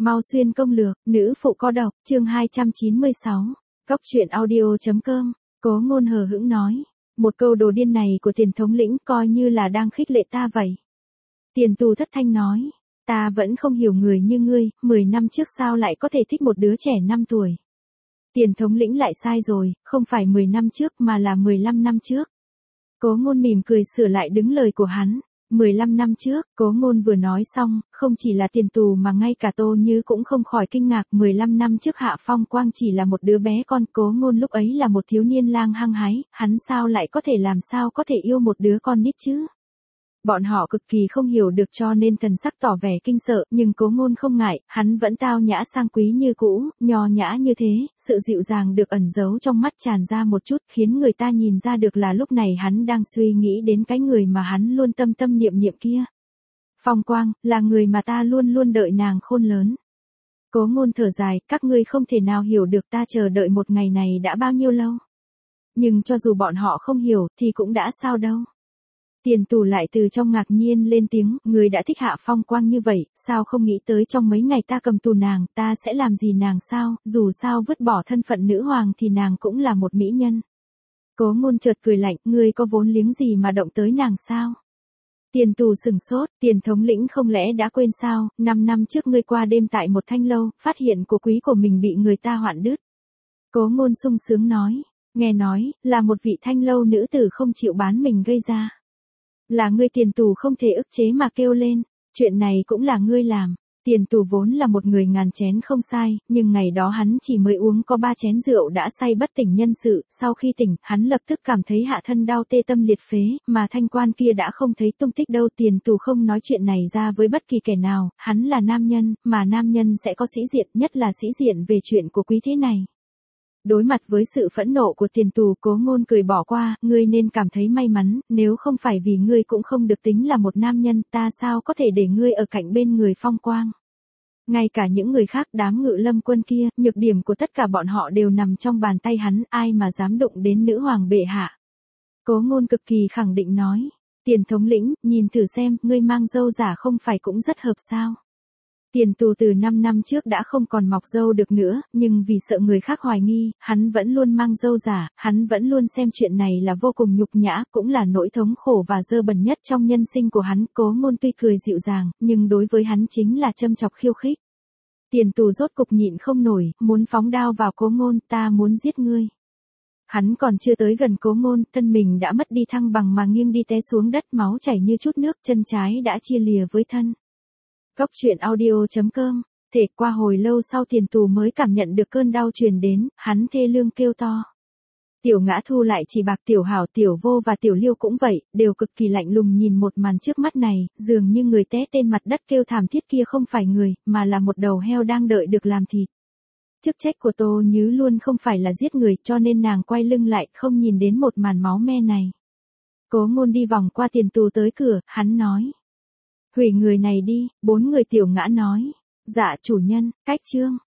Mau xuyên công lược, nữ phụ có độc, chương 296. Cóc truyện audio.com. Cố Ngôn hờ hững nói. Một câu đồ điên này của Tiền thống lĩnh coi như là đang khích lệ ta vậy. Tiền Tù thất thanh nói. Ta vẫn không hiểu người như ngươi, 10 năm trước sao lại có thể thích một đứa trẻ 5 tuổi. Tiền thống lĩnh lại sai rồi, không phải 10 năm trước mà là 15 năm trước. Cố Ngôn mỉm cười sửa lại đứng lời của hắn. 15 năm trước, Cố Ngôn vừa nói xong, không chỉ là Tiền Tù mà ngay cả Tô Như cũng không khỏi kinh ngạc. 15 năm trước Hạ Phong Quang chỉ là một đứa bé con, Cố Ngôn lúc ấy là một thiếu niên lang hăng hái, hắn sao lại có thể yêu một đứa con nít chứ? Bọn họ cực kỳ không hiểu được cho nên thần sắc tỏ vẻ kinh sợ, nhưng Cố Ngôn không ngại, hắn vẫn tao nhã sang quý như cũ, nho nhã như thế, sự dịu dàng được ẩn giấu trong mắt tràn ra một chút, khiến người ta nhìn ra được là lúc này hắn đang suy nghĩ đến cái người mà hắn luôn tâm tâm niệm niệm kia. Phong Quang, là người mà ta luôn luôn đợi nàng khôn lớn. Cố Ngôn thở dài, các ngươi không thể nào hiểu được ta chờ đợi một ngày này đã bao nhiêu lâu. Nhưng cho dù bọn họ không hiểu, thì cũng đã sao đâu. Tiền Tù lại từ trong ngạc nhiên lên tiếng, người đã thích Hạ Phong Quang như vậy, sao không nghĩ tới trong mấy ngày ta cầm tù nàng, ta sẽ làm gì nàng sao, dù sao vứt bỏ thân phận nữ hoàng thì nàng cũng là một mỹ nhân. Cố Ngôn chợt cười lạnh, ngươi có vốn liếng gì mà động tới nàng sao? Tiền Tù sừng sốt, Tiền thống lĩnh không lẽ đã quên sao, 5 năm trước ngươi qua đêm tại một thanh lâu, phát hiện của quý của mình bị người ta hoạn đứt. Cố Ngôn sung sướng nói, nghe nói, là một vị thanh lâu nữ tử không chịu bán mình gây ra. Là ngươi. Tiền Tù không thể ức chế mà kêu lên, chuyện này cũng là ngươi làm. Tiền Tù vốn là một người ngàn chén không sai, nhưng ngày đó hắn chỉ mới uống có 3 chén rượu đã say bất tỉnh nhân sự, sau khi tỉnh, hắn lập tức cảm thấy hạ thân đau tê tâm liệt phế, mà thanh quan kia đã không thấy tung tích đâu. Tiền Tù không nói chuyện này ra với bất kỳ kẻ nào, hắn là nam nhân, mà nam nhân sẽ có sĩ diện, nhất là sĩ diện về chuyện của quý thế này. Đối mặt với sự phẫn nộ của Tiền Tù, Cố Ngôn cười bỏ qua, ngươi nên cảm thấy may mắn, nếu không phải vì ngươi cũng không được tính là một nam nhân, ta sao có thể để ngươi ở cạnh bên người Phong Quang. Ngay cả những người khác đám Ngự Lâm quân kia, nhược điểm của tất cả bọn họ đều nằm trong bàn tay hắn, ai mà dám đụng đến nữ hoàng bệ hạ. Cố Ngôn cực kỳ khẳng định nói, Tiền thống lĩnh, nhìn thử xem, ngươi mang râu giả không phải cũng rất hợp sao. Tiền Tù từ 5 năm trước đã không còn mọc râu được nữa, nhưng vì sợ người khác hoài nghi, hắn vẫn luôn mang râu giả, hắn vẫn luôn xem chuyện này là vô cùng nhục nhã, cũng là nỗi thống khổ và dơ bẩn nhất trong nhân sinh của hắn. Cố Ngôn tuy cười dịu dàng, nhưng đối với hắn chính là châm chọc khiêu khích. Tiền Tù rốt cục nhịn không nổi, muốn phóng đao vào Cố Ngôn, ta muốn giết ngươi. Hắn còn chưa tới gần Cố Ngôn, thân mình đã mất đi thăng bằng mà nghiêng đi té xuống đất, máu chảy như chút nước, chân trái đã chia lìa với thân. Cóc truyện audio.com. Thể qua hồi lâu sau Tiền Tù mới cảm nhận được cơn đau truyền đến, hắn thê lương kêu to. Tiểu Ngã Thu lại chỉ bạc, Tiểu Hảo, Tiểu Vô và Tiểu Liêu cũng vậy, đều cực kỳ lạnh lùng nhìn một màn trước mắt này, dường như người té trên mặt đất kêu thảm thiết kia không phải người, mà là một đầu heo đang đợi được làm thịt. Chức trách của Tô Như luôn không phải là giết người, cho nên nàng quay lưng lại, không nhìn đến một màn máu me này. Cố Ngôn đi vòng qua Tiền Tù tới cửa, hắn nói. Hủy người này đi. 4 người. Tiểu Ngã nói. Dạ chủ nhân, cách chương.